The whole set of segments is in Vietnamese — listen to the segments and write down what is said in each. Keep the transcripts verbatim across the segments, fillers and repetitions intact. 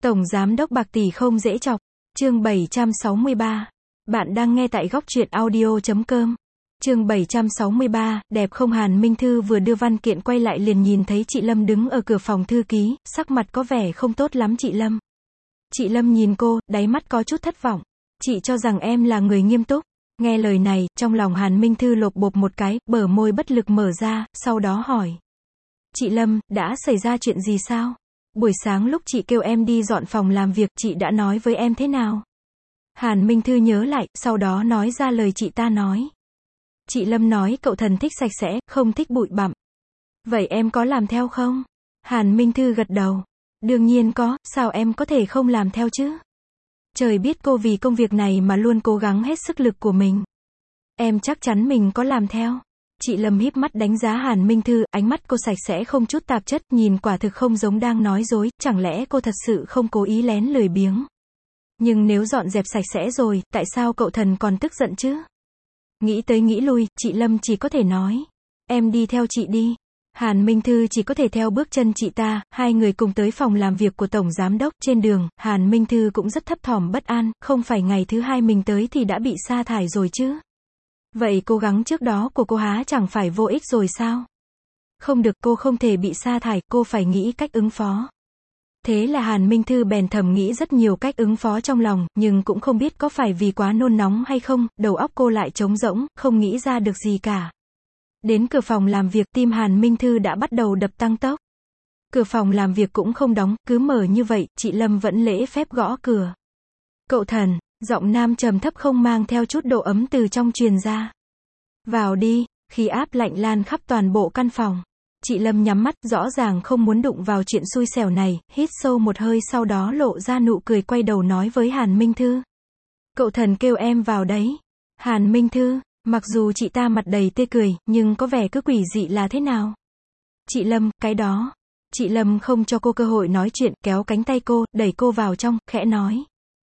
Tổng giám đốc bạc tỷ không dễ chọc. Chương bảy trăm sáu mươi ba. Bạn đang nghe tại góc truyện audio chấm com. Chương bảy trăm sáu mươi ba, đẹp không? Hàn Minh Thư vừa đưa văn kiện quay lại liền nhìn thấy chị Lâm đứng ở cửa phòng thư ký, sắc mặt có vẻ không tốt lắm. Chị Lâm. Chị Lâm nhìn cô, đáy mắt có chút thất vọng. Chị cho rằng em là người nghiêm túc. Nghe lời này, trong lòng Hàn Minh Thư lột bột một cái, bờ môi bất lực mở ra, sau đó hỏi. Chị Lâm, đã xảy ra chuyện gì sao? Buổi sáng lúc chị kêu em đi dọn phòng làm việc, chị đã nói với em thế nào? Hàn Minh Thư nhớ lại, sau đó nói ra lời chị ta nói. Chị Lâm nói cậu thần thích sạch sẽ, không thích bụi bặm. Vậy em có làm theo không? Hàn Minh Thư gật đầu. Đương nhiên có, sao em có thể không làm theo chứ? Trời biết cô vì công việc này mà luôn cố gắng hết sức lực của mình. Em chắc chắn mình có làm theo. Chị Lâm híp mắt đánh giá Hàn Minh Thư, ánh mắt cô sạch sẽ không chút tạp chất, nhìn quả thực không giống đang nói dối, chẳng lẽ cô thật sự không cố ý lén lười biếng. Nhưng nếu dọn dẹp sạch sẽ rồi, tại sao cậu thần còn tức giận chứ? Nghĩ tới nghĩ lui, chị Lâm chỉ có thể nói. Em đi theo chị đi. Hàn Minh Thư chỉ có thể theo bước chân chị ta, hai người cùng tới phòng làm việc của Tổng Giám Đốc. Trên đường, Hàn Minh Thư cũng rất thấp thỏm bất an, không phải ngày thứ hai mình tới thì đã bị sa thải rồi chứ? Vậy cố gắng trước đó của cô há chẳng phải vô ích rồi sao? Không được, cô không thể bị sa thải, cô phải nghĩ cách ứng phó. Thế là Hàn Minh Thư bèn thầm nghĩ rất nhiều cách ứng phó trong lòng, nhưng cũng không biết có phải vì quá nôn nóng hay không, đầu óc cô lại trống rỗng, không nghĩ ra được gì cả. Đến cửa phòng làm việc, tim Hàn Minh Thư đã bắt đầu đập tăng tốc. Cửa phòng làm việc cũng không đóng, cứ mở như vậy, chị Lâm vẫn lễ phép gõ cửa. Cậu thần, giọng nam trầm thấp không mang theo chút độ ấm từ trong truyền ra. Vào đi, khí áp lạnh lan khắp toàn bộ căn phòng. Chị Lâm nhắm mắt, rõ ràng không muốn đụng vào chuyện xui xẻo này, hít sâu một hơi sau đó lộ ra nụ cười quay đầu nói với Hàn Minh Thư. Cậu thần kêu em vào đấy. Hàn Minh Thư, mặc dù chị ta mặt đầy tươi cười, nhưng có vẻ cứ quỷ dị là thế nào? Chị Lâm, cái đó. Chị Lâm không cho cô cơ hội nói chuyện, kéo cánh tay cô, đẩy cô vào trong, khẽ nói.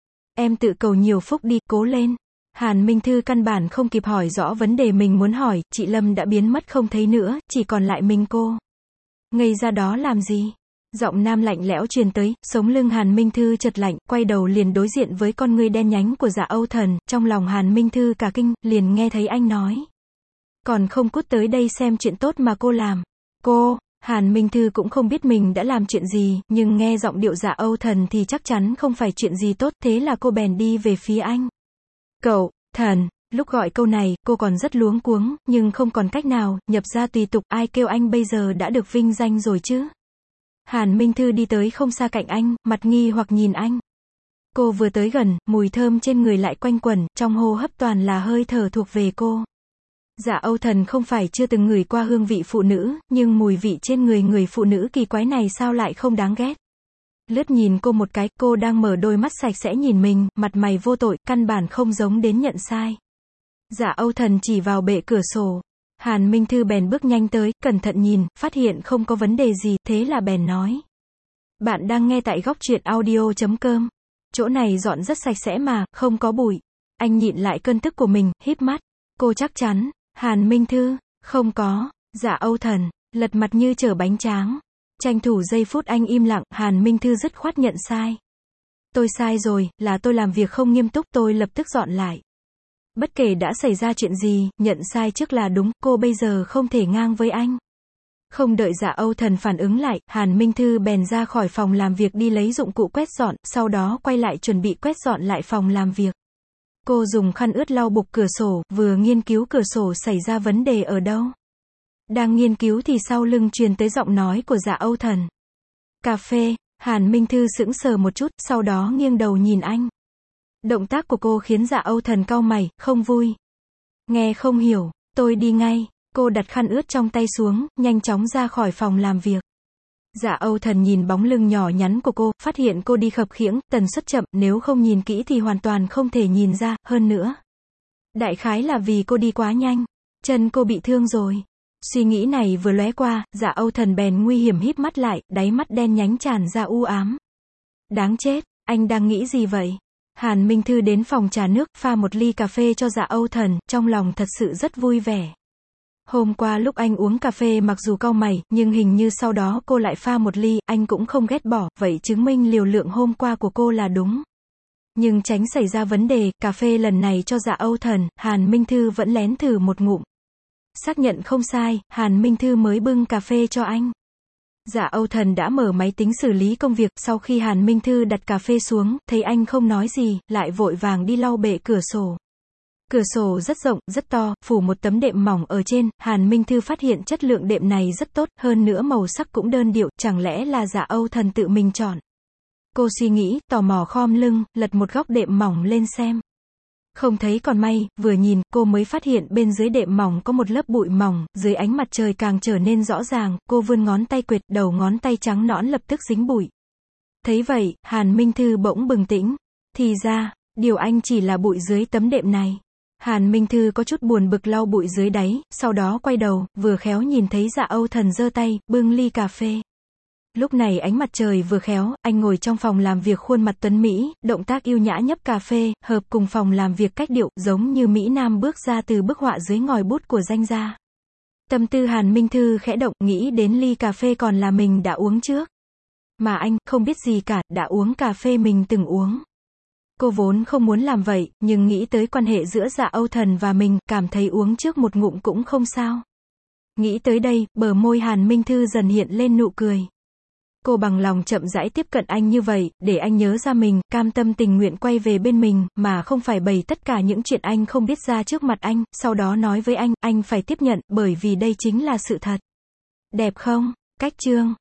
Em tự cầu nhiều phúc đi, cố lên. Hàn Minh Thư căn bản không kịp hỏi rõ vấn đề mình muốn hỏi, chị Lâm đã biến mất không thấy nữa, chỉ còn lại mình cô. Ngây ra đó làm gì? Giọng nam lạnh lẽo truyền tới, sống lưng Hàn Minh Thư chật lạnh, quay đầu liền đối diện với con ngươi đen nhánh của Dạ Âu Thần, trong lòng Hàn Minh Thư cả kinh, liền nghe thấy anh nói. Còn không cút tới đây xem chuyện tốt mà cô làm. Cô, Hàn Minh Thư cũng không biết mình đã làm chuyện gì, nhưng nghe giọng điệu Dạ Âu Thần thì chắc chắn không phải chuyện gì tốt, thế là cô bèn đi về phía anh. Cậu, thần, lúc gọi câu này, cô còn rất luống cuống, nhưng không còn cách nào, nhập ra tùy tục, ai kêu anh bây giờ đã được vinh danh rồi chứ. Hàn Minh Thư đi tới không xa cạnh anh, mặt nghi hoặc nhìn anh. Cô vừa tới gần, mùi thơm trên người lại quanh quẩn, trong hô hấp toàn là hơi thở thuộc về cô. Dạ Âu Thần không phải chưa từng ngửi qua hương vị phụ nữ, nhưng mùi vị trên người người phụ nữ kỳ quái này sao lại không đáng ghét. Lướt nhìn cô một cái, cô đang mở đôi mắt sạch sẽ nhìn mình, mặt mày vô tội, căn bản không giống đến nhận sai. Dạ Âu Thần chỉ vào bệ cửa sổ. Hàn Minh Thư bèn bước nhanh tới, cẩn thận nhìn, phát hiện không có vấn đề gì, thế là bèn nói. Bạn đang nghe tại góc truyện audio chấm com. Chỗ này dọn rất sạch sẽ mà, không có bụi. Anh nhịn lại cơn tức của mình, híp mắt. Cô chắc chắn. Hàn Minh Thư, không có. Dạ Âu Thần, lật mặt như chở bánh tráng. Tranh thủ giây phút anh im lặng, Hàn Minh Thư dứt khoát nhận sai. Tôi sai rồi, là tôi làm việc không nghiêm túc, tôi lập tức dọn lại. Bất kể đã xảy ra chuyện gì, nhận sai trước là đúng, cô bây giờ không thể ngang với anh. Không đợi Dạ Âu Thần phản ứng lại, Hàn Minh Thư bèn ra khỏi phòng làm việc đi lấy dụng cụ quét dọn, sau đó quay lại chuẩn bị quét dọn lại phòng làm việc. Cô dùng khăn ướt lau bục cửa sổ, vừa nghiên cứu cửa sổ xảy ra vấn đề ở đâu. Đang nghiên cứu thì sau lưng truyền tới giọng nói của Dạ Âu Thần. Cà phê. Hàn Minh Thư sững sờ một chút, sau đó nghiêng đầu nhìn anh. Động tác của cô khiến Dạ Âu Thần cau mày, không vui. Nghe không hiểu, tôi đi ngay. Cô đặt khăn ướt trong tay xuống, nhanh chóng ra khỏi phòng làm việc. Dạ Âu Thần nhìn bóng lưng nhỏ nhắn của cô, phát hiện cô đi khập khiễng, tần suất chậm, nếu không nhìn kỹ thì hoàn toàn không thể nhìn ra, hơn nữa. Đại khái là vì cô đi quá nhanh, chân cô bị thương rồi. Suy nghĩ này vừa lóe qua, Dạ Âu Thần bèn nguy hiểm híp mắt lại, đáy mắt đen nhánh tràn ra u ám. Đáng chết, anh đang nghĩ gì vậy? Hàn Minh Thư đến phòng trà nước, pha một ly cà phê cho Dạ Âu Thần, trong lòng thật sự rất vui vẻ. Hôm qua lúc anh uống cà phê mặc dù cau mày, nhưng hình như sau đó cô lại pha một ly, anh cũng không ghét bỏ, vậy chứng minh liều lượng hôm qua của cô là đúng. Nhưng tránh xảy ra vấn đề, cà phê lần này cho Dạ Âu Thần, Hàn Minh Thư vẫn lén thử một ngụm. Xác nhận không sai, Hàn Minh Thư mới bưng cà phê cho anh. Dạ Âu Thần đã mở máy tính xử lý công việc, sau khi Hàn Minh Thư đặt cà phê xuống, thấy anh không nói gì, lại vội vàng đi lau bệ cửa sổ. Cửa sổ rất rộng, rất to, phủ một tấm đệm mỏng ở trên, Hàn Minh Thư phát hiện chất lượng đệm này rất tốt, hơn nữa màu sắc cũng đơn điệu, chẳng lẽ là Dạ Âu Thần tự mình chọn. Cô suy nghĩ, tò mò khom lưng, lật một góc đệm mỏng lên xem. Không thấy còn may, vừa nhìn, cô mới phát hiện bên dưới đệm mỏng có một lớp bụi mỏng, dưới ánh mặt trời càng trở nên rõ ràng, cô vươn ngón tay quệt, đầu ngón tay trắng nõn lập tức dính bụi. Thấy vậy, Hàn Minh Thư bỗng bừng tỉnh. Thì ra, điều anh chỉ là bụi dưới tấm đệm này. Hàn Minh Thư có chút buồn bực lau bụi dưới đáy, sau đó quay đầu, vừa khéo nhìn thấy Dạ Âu Thần giơ tay, bưng ly cà phê. Lúc này ánh mặt trời vừa khéo, anh ngồi trong phòng làm việc khuôn mặt tuấn Mỹ, động tác yêu nhã nhấp cà phê, hợp cùng phòng làm việc cách điệu, giống như Mỹ Nam bước ra từ bức họa dưới ngòi bút của danh gia. Tâm tư Hàn Minh Thư khẽ động, nghĩ đến ly cà phê còn là mình đã uống trước. Mà anh, không biết gì cả, đã uống cà phê mình từng uống. Cô vốn không muốn làm vậy, nhưng nghĩ tới quan hệ giữa Dạ Âu Thần và mình, cảm thấy uống trước một ngụm cũng không sao. Nghĩ tới đây, bờ môi Hàn Minh Thư dần hiện lên nụ cười. Cô bằng lòng chậm rãi tiếp cận anh như vậy, để anh nhớ ra mình, cam tâm tình nguyện quay về bên mình, mà không phải bày tất cả những chuyện anh không biết ra trước mặt anh, sau đó nói với anh, anh phải tiếp nhận, bởi vì đây chính là sự thật. Đẹp không? Cách chương